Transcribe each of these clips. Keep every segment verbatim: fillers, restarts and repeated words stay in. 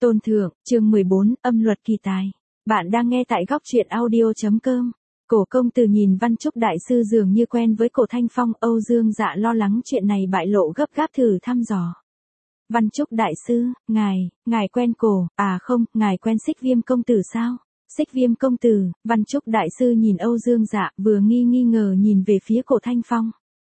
Tôn Thượng, chương mười bốn, âm luật kỳ tài. Bạn đang nghe tại góc truyện audio chấm com. Cổ công tử nhìn Văn Trúc đại sư dường như quen với Cổ Thanh Phong, Âu Dương Dạ lo lắng chuyện này bại lộ gấp gáp thử thăm dò. Văn Trúc đại sư, ngài, ngài quen cổ, à không, ngài quen Xích Viêm công tử sao? Xích Viêm công tử, Văn Trúc đại sư nhìn Âu Dương Dạ vừa nghi nghi ngờ nhìn về phía Cổ Thanh Phong.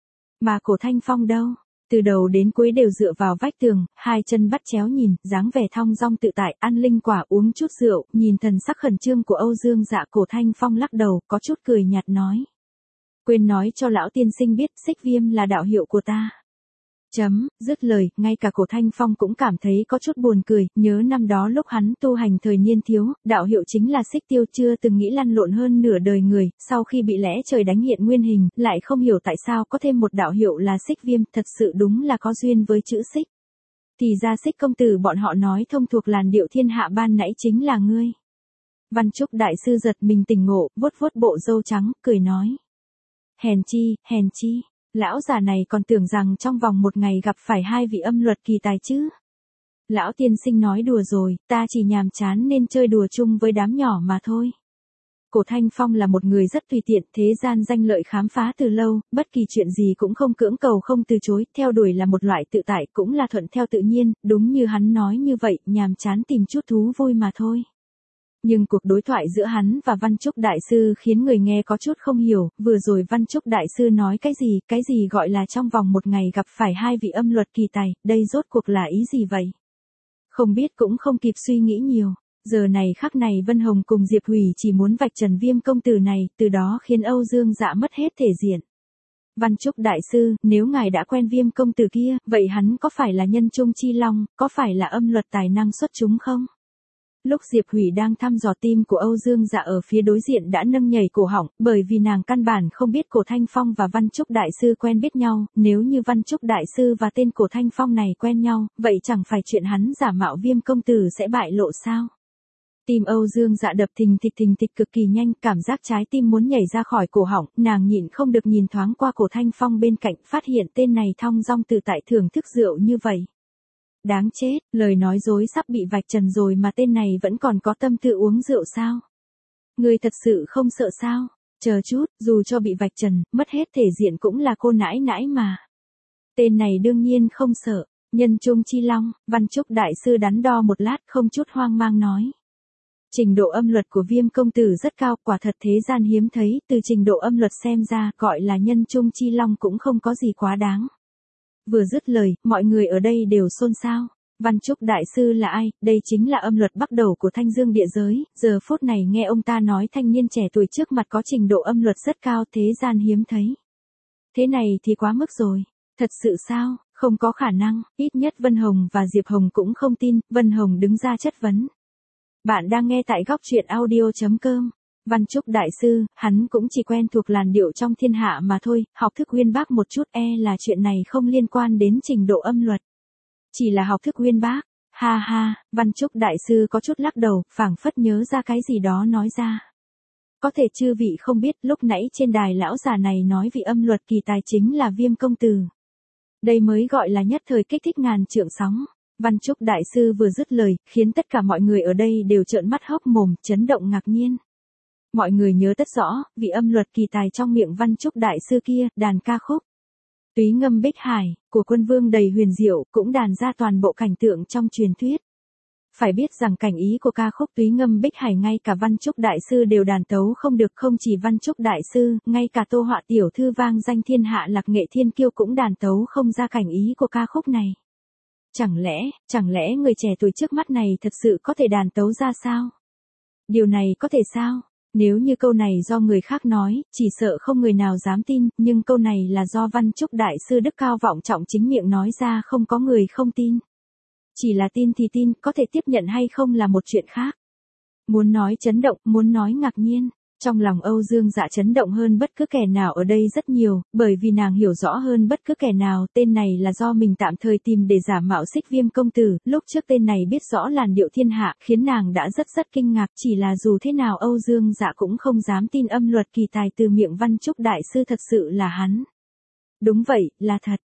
Mà Cổ Thanh Phong đâu? Từ đầu đến cuối đều dựa vào vách tường, hai chân bắt chéo nhìn, dáng vẻ thong dong tự tại, ăn linh quả uống chút rượu, nhìn thần sắc khẩn trương của Âu Dương Dạ. Cổ Thanh Phong lắc đầu, có chút cười nhạt nói. Quên nói cho lão tiên sinh biết, Xích Viêm là đạo hiệu của ta. Chấm, dứt lời, ngay cả Cổ Thanh Phong cũng cảm thấy có chút buồn cười, nhớ năm đó lúc hắn tu hành thời niên thiếu, đạo hiệu chính là Xích Tiêu, chưa từng nghĩ lăn lộn hơn nửa đời người, sau khi bị lẽ trời đánh hiện nguyên hình, lại không hiểu tại sao có thêm một đạo hiệu là Xích Viêm, thật sự đúng là có duyên với chữ Xích. Thì ra Xích công tử bọn họ nói thông thuộc làn điệu thiên hạ ban nãy chính là ngươi. Văn Trúc đại sư giật mình tỉnh ngộ, vuốt vuốt bộ râu trắng, cười nói. Hèn chi, hèn chi. Lão già này còn tưởng rằng trong vòng một ngày gặp phải hai vị âm luật kỳ tài chứ. Lão tiên sinh nói đùa rồi, ta chỉ nhàm chán nên chơi đùa chung với đám nhỏ mà thôi. Cổ Thanh Phong là một người rất tùy tiện, thế gian danh lợi khám phá từ lâu, bất kỳ chuyện gì cũng không cưỡng cầu không từ chối, theo đuổi là một loại tự tại, cũng là thuận theo tự nhiên, đúng như hắn nói như vậy, nhàm chán tìm chút thú vui mà thôi. Nhưng cuộc đối thoại giữa hắn và Văn Trúc đại sư khiến người nghe có chút không hiểu, vừa rồi Văn Trúc đại sư nói cái gì, cái gì gọi là trong vòng một ngày gặp phải hai vị âm luật kỳ tài, đây rốt cuộc là ý gì vậy? Không biết cũng không kịp suy nghĩ nhiều, giờ này khắc này Vân Hồng cùng Diệp Hủy chỉ muốn vạch trần Viêm công tử này, từ đó khiến Âu Dương Dạ mất hết thể diện. Văn Trúc đại sư, nếu ngài đã quen Viêm công tử kia, vậy hắn có phải là nhân trung chi long, có phải là âm luật tài năng xuất chúng không? Lúc Diệp Hủy đang thăm dò tim của Âu Dương Dạ ở phía đối diện đã nâng nhảy cổ họng, bởi vì nàng căn bản không biết Cổ Thanh Phong và Văn Trúc đại sư quen biết nhau, nếu như Văn Trúc đại sư và tên Cổ Thanh Phong này quen nhau, vậy chẳng phải chuyện hắn giả mạo Viêm công tử sẽ bại lộ sao? Tim Âu Dương Dạ đập thình thịch thình thịch cực kỳ nhanh, cảm giác trái tim muốn nhảy ra khỏi cổ họng, nàng nhịn không được nhìn thoáng qua Cổ Thanh Phong bên cạnh, phát hiện tên này thong dong tự tại thưởng thức rượu như vậy. Đáng chết, lời nói dối sắp bị vạch trần rồi mà tên này vẫn còn có tâm tư uống rượu sao? Người thật sự không sợ sao? Chờ chút, dù cho bị vạch trần, mất hết thể diện cũng là cô nãi nãi mà. Tên này đương nhiên không sợ, nhân trung chi long, Văn Trúc đại sư đắn đo một lát không chút hoang mang nói. Trình độ âm luật của Viêm công tử rất cao, quả thật thế gian hiếm thấy, từ trình độ âm luật xem ra, gọi là nhân trung chi long cũng không có gì quá đáng. Vừa dứt lời, mọi người ở đây đều xôn xao. Văn Trúc đại sư là ai? Đây chính là âm luật bắt đầu của Thanh Dương địa giới, giờ phút này nghe ông ta nói thanh niên trẻ tuổi trước mặt có trình độ âm luật rất cao, thế gian hiếm thấy. Thế này thì quá mức rồi. Thật sự sao? Không có khả năng, ít nhất Vân Hồng và Diệp Hồng cũng không tin, Vân Hồng đứng ra chất vấn. Bạn đang nghe tại góc truyện audio chấm com. Văn Trúc đại sư, hắn cũng chỉ quen thuộc làn điệu trong thiên hạ mà thôi, học thức uyên bác một chút, e là chuyện này không liên quan đến trình độ âm luật. Chỉ là học thức uyên bác, ha ha, Văn Trúc đại sư có chút lắc đầu, phảng phất nhớ ra cái gì đó nói ra. Có thể chư vị không biết, lúc nãy trên đài lão già này nói vị âm luật kỳ tài chính là Viêm công tử. Đây mới gọi là nhất thời kích thích ngàn trượng sóng. Văn Trúc đại sư vừa dứt lời, khiến tất cả mọi người ở đây đều trợn mắt hốc mồm, chấn động ngạc nhiên. Mọi người nhớ tất rõ, vị âm luật kỳ tài trong miệng Văn Trúc đại sư kia, đàn ca khúc. Túy ngâm Bích Hải, của Quân Vương đầy huyền diệu, cũng đàn ra toàn bộ cảnh tượng trong truyền thuyết. Phải biết rằng cảnh ý của ca khúc Túy ngâm Bích Hải ngay cả Văn Trúc đại sư đều đàn tấu không được, không chỉ Văn Trúc đại sư, ngay cả Tô Họa tiểu thư vang danh thiên hạ Lạc Nghệ Thiên Kiêu cũng đàn tấu không ra cảnh ý của ca khúc này. Chẳng lẽ, chẳng lẽ người trẻ tuổi trước mắt này thật sự có thể đàn tấu ra sao? Điều này có thể sao? Nếu như câu này do người khác nói, chỉ sợ không người nào dám tin, nhưng câu này là do Văn Trúc đại sư đức cao vọng trọng chính miệng nói ra, không có người không tin. Chỉ là tin thì tin, có thể tiếp nhận hay không là một chuyện khác. Muốn nói chấn động, muốn nói ngạc nhiên. Trong lòng Âu Dương Dạ chấn động hơn bất cứ kẻ nào ở đây rất nhiều, bởi vì nàng hiểu rõ hơn bất cứ kẻ nào, tên này là do mình tạm thời tìm để giả mạo Xích Viêm công tử, lúc trước tên này biết rõ làn điệu thiên hạ, khiến nàng đã rất rất kinh ngạc, chỉ là dù thế nào Âu Dương Dạ cũng không dám tin âm luật kỳ tài từ miệng Văn Trúc đại sư thật sự là hắn. Đúng vậy, là thật.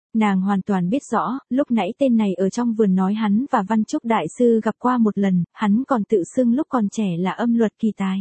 Nàng hoàn toàn biết rõ, lúc nãy tên này ở trong vườn nói hắn và Văn Trúc Đại Sư gặp qua một lần, hắn còn tự xưng lúc còn trẻ là âm luật kỳ tài.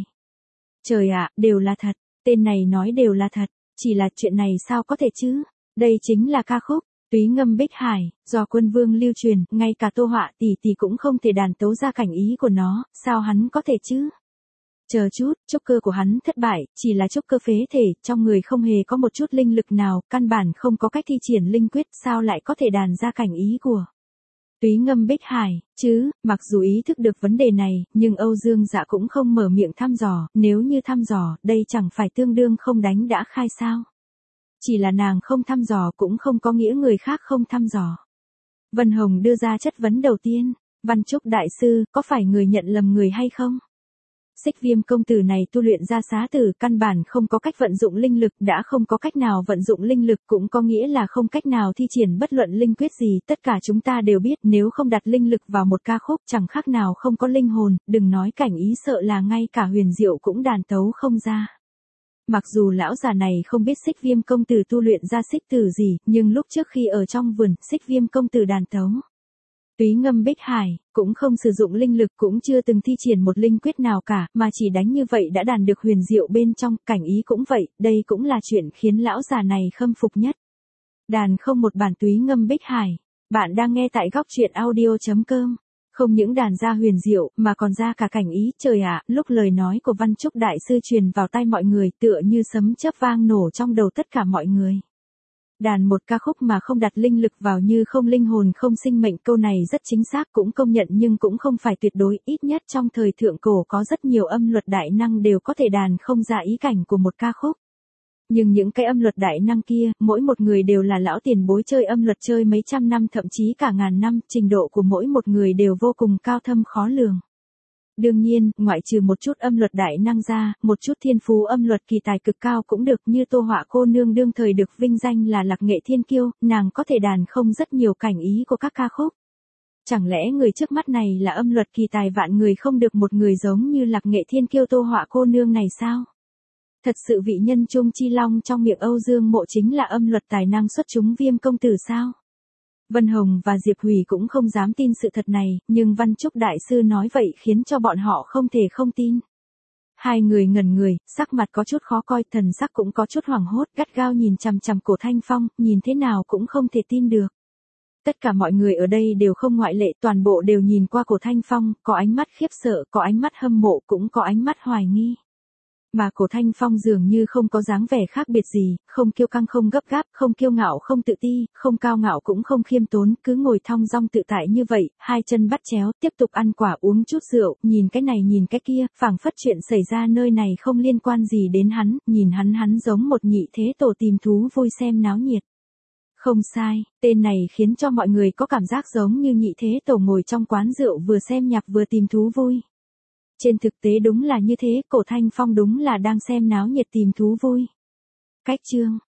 Trời ạ, đều là thật, tên này nói đều là thật, chỉ là chuyện này sao có thể chứ? Đây chính là ca khúc Túy Ngâm Bích Hải, do Quân Vương lưu truyền, ngay cả Tô Họa tỷ tỷ cũng không thể đàn tấu ra cảnh ý của nó, sao hắn có thể chứ? Chờ chút, trúc cơ của hắn thất bại, chỉ là trúc cơ phế thể, trong người không hề có một chút linh lực nào, căn bản không có cách thi triển linh quyết, sao lại có thể đàn ra cảnh ý của Túy Ngâm Bích Hải, chứ, mặc dù ý thức được vấn đề này, nhưng Âu Dương Dạ cũng không mở miệng thăm dò, nếu như thăm dò, đây chẳng phải tương đương không đánh đã khai sao. Chỉ là nàng không thăm dò cũng không có nghĩa người khác không thăm dò. Vân Hồng đưa ra chất vấn đầu tiên, Văn Trúc Đại Sư, có phải người nhận lầm người hay không? Xích Viêm công tử này tu luyện ra xá tử, căn bản không có cách vận dụng linh lực, đã không có cách nào vận dụng linh lực cũng có nghĩa là không cách nào thi triển bất luận linh quyết gì, tất cả chúng ta đều biết nếu không đặt linh lực vào một ca khúc chẳng khác nào không có linh hồn, đừng nói cảnh ý sợ là ngay cả huyền diệu cũng đàn tấu không ra. Mặc dù lão già này không biết Xích Viêm công tử tu luyện ra xích tử gì, nhưng lúc trước khi ở trong vườn, Xích Viêm công tử đàn tấu Túy Ngâm Bích Hải, cũng không sử dụng linh lực, cũng chưa từng thi triển một linh quyết nào cả, mà chỉ đánh như vậy đã đàn được huyền diệu bên trong, cảnh ý cũng vậy, đây cũng là chuyện khiến lão già này khâm phục nhất. Đàn không một bản Túy Ngâm Bích Hải. Bạn đang nghe tại góc truyện audio chấm com. Không những đàn ra huyền diệu, mà còn ra cả cảnh ý, trời ạ, lúc lời nói của Văn Trúc Đại Sư truyền vào tai mọi người tựa như sấm chớp vang nổ trong đầu tất cả mọi người. Đàn một ca khúc mà không đặt linh lực vào như không linh hồn không sinh mệnh, câu này rất chính xác, cũng công nhận nhưng cũng không phải tuyệt đối, ít nhất trong thời thượng cổ có rất nhiều âm luật đại năng đều có thể đàn không ra ý cảnh của một ca khúc. Nhưng những cái âm luật đại năng kia, mỗi một người đều là lão tiền bối chơi âm luật chơi mấy trăm năm thậm chí cả ngàn năm, trình độ của mỗi một người đều vô cùng cao thâm khó lường. Đương nhiên, ngoại trừ một chút âm luật đại năng ra, một chút thiên phú âm luật kỳ tài cực cao cũng được, như Tô Họa cô nương đương thời được vinh danh là Lạc Nghệ Thiên Kiêu, nàng có thể đàn không rất nhiều cảnh ý của các ca khúc. Chẳng lẽ người trước mắt này là âm luật kỳ tài vạn người không được một người giống như Lạc Nghệ Thiên Kiêu Tô Họa cô nương này sao? Thật sự vị nhân trung chi long trong miệng Âu Dương Mộ chính là âm luật tài năng xuất chúng Viêm công tử sao? Vân Hồng và Diệp Hủy cũng không dám tin sự thật này, nhưng Văn Trúc Đại Sư nói vậy khiến cho bọn họ không thể không tin. Hai người ngẩn người, sắc mặt có chút khó coi, thần sắc cũng có chút hoảng hốt, gắt gao nhìn chằm chằm Cổ Thanh Phong, nhìn thế nào cũng không thể tin được. Tất cả mọi người ở đây đều không ngoại lệ, toàn bộ đều nhìn qua Cổ Thanh Phong, có ánh mắt khiếp sợ, có ánh mắt hâm mộ, cũng có ánh mắt hoài nghi. Mà Cổ Thanh Phong dường như không có dáng vẻ khác biệt gì, không kiêu căng không gấp gáp, không kiêu ngạo không tự ti, không cao ngạo cũng không khiêm tốn, cứ ngồi thong dong tự tại như vậy, hai chân bắt chéo, tiếp tục ăn quả uống chút rượu, nhìn cái này nhìn cái kia, phảng phất chuyện xảy ra nơi này không liên quan gì đến hắn, nhìn hắn hắn giống một nhị thế tổ tìm thú vui xem náo nhiệt. Không sai, tên này khiến cho mọi người có cảm giác giống như nhị thế tổ ngồi trong quán rượu vừa xem nhạc vừa tìm thú vui. Trên thực tế đúng là như thế, Cổ Thanh Phong đúng là đang xem náo nhiệt tìm thú vui. Cách chương